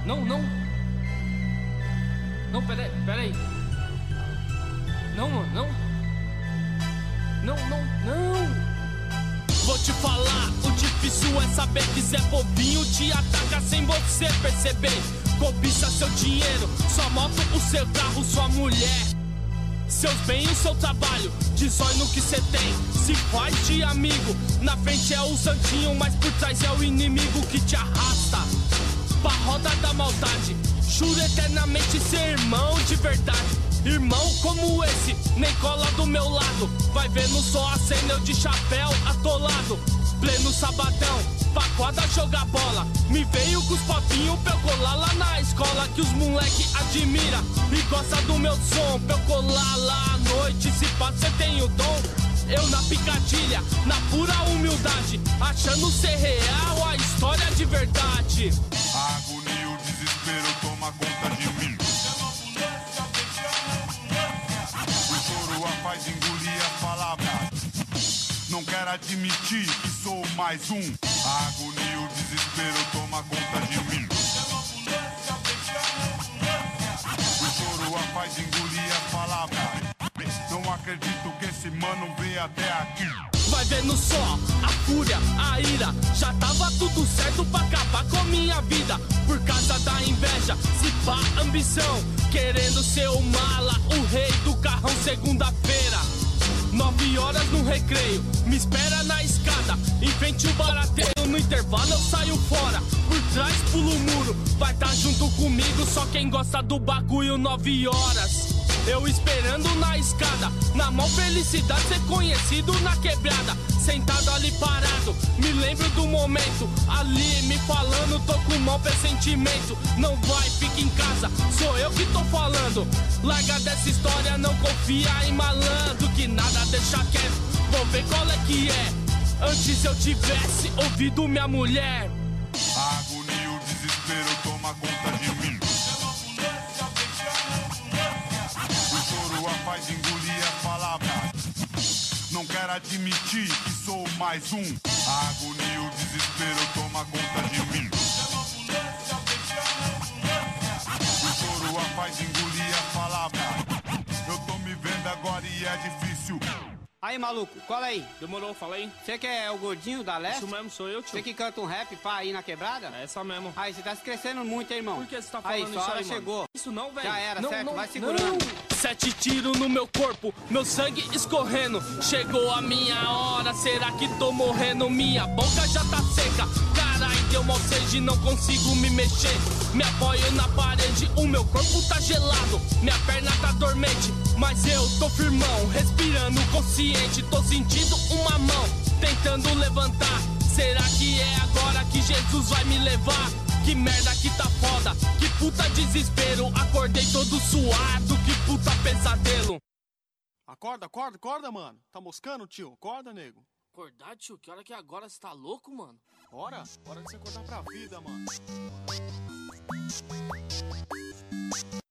Não, não. Não, peraí. Não, mano, não. Não. Vou te falar, o difícil é saber que Zé Bobinho te ataca sem você perceber. Cobiça seu dinheiro, sua moto, o seu carro, sua mulher, seus bens, o seu trabalho, dizói no que cê tem, se faz de amigo. Na frente é o santinho, mas por trás é o inimigo que te arrasta pra roda da maldade. Juro eternamente ser irmão de verdade. Irmão como esse, nem cola do meu lado. Vai vendo só a cena, eu de chapéu atolado. Pleno sabadão, pra quadra jogar bola. Me veio com os papinhos pra eu colar lá na escola, que os moleque admira e gosta do meu som. Pra eu colar lá à noite, se passa cê tem o dom. Eu na picadilha, na pura humildade, achando ser real a história de verdade. A agonia e o desespero toma conta de mim. O choro a faz engolir as palavras. Não quero admitir que sou mais um. A agonia e o desespero toma conta de mim. O choro a faz engolir as palavras. Não acredito que esse mano veio até aqui. Vai vendo só, a fúria, a ira. Já tava tudo certo pra acabar com minha vida. Por causa da inveja, se pá ambição. Querendo ser o mala, o rei do carrão. Segunda-feira, 9 horas no recreio, me espera na escada, em frente o barateiro. No intervalo eu saio fora, por trás pulo o muro. Vai tá junto comigo só quem gosta do bagulho. 9 horas, eu esperando na escada, na mão felicidade ser conhecido na quebrada. Sentado ali parado, me lembro do momento, ali me falando, tô com mau pressentimento. Não vai, fica em casa, sou eu que tô falando. Larga dessa história, não confia em malandro, que nada deixa quieto, vou ver qual é que é. Antes eu tivesse ouvido minha mulher. A agonia e o desespero toma conta de mim. O choro a faz engolir as palavras. Não quero admitir que sou mais um. A agonia e o desespero toma conta de mim. O choro a faz engolir as palavras. Eu tô me vendo agora e é difícil. Aí, maluco, cola aí. Demorou, fala aí. Você que é o gordinho da Leste? Isso mesmo, sou eu, tio. Você que canta um rap pra ir na quebrada? É essa mesmo. Aí, você tá se crescendo muito, hein, irmão? Por que você tá falando aí, isso sua hora aí, mano? chegou. Isso não, velho. Já era, não, certo? não, Vai segurando. Não. 7 tiros no meu corpo, meu sangue escorrendo. Chegou a minha hora, será que tô morrendo? Minha boca já tá seca. Carai, deu mal sede, não consigo me mexer. Me apoio na parede, o meu corpo tá gelado. Minha perna tá dormente, mas eu tô firmão. Respirando consciente, tô sentindo uma mão tentando levantar. Será que é agora que Jesus vai me levar? Que merda que tá foda, que puta desespero. Acordei todo suado, que puta pesadelo. Acorda, mano. Tá moscando, tio? Acorda, nego. Acordar, tio? Que hora que é agora? Você tá louco, mano? Hora de você acordar pra vida, mano.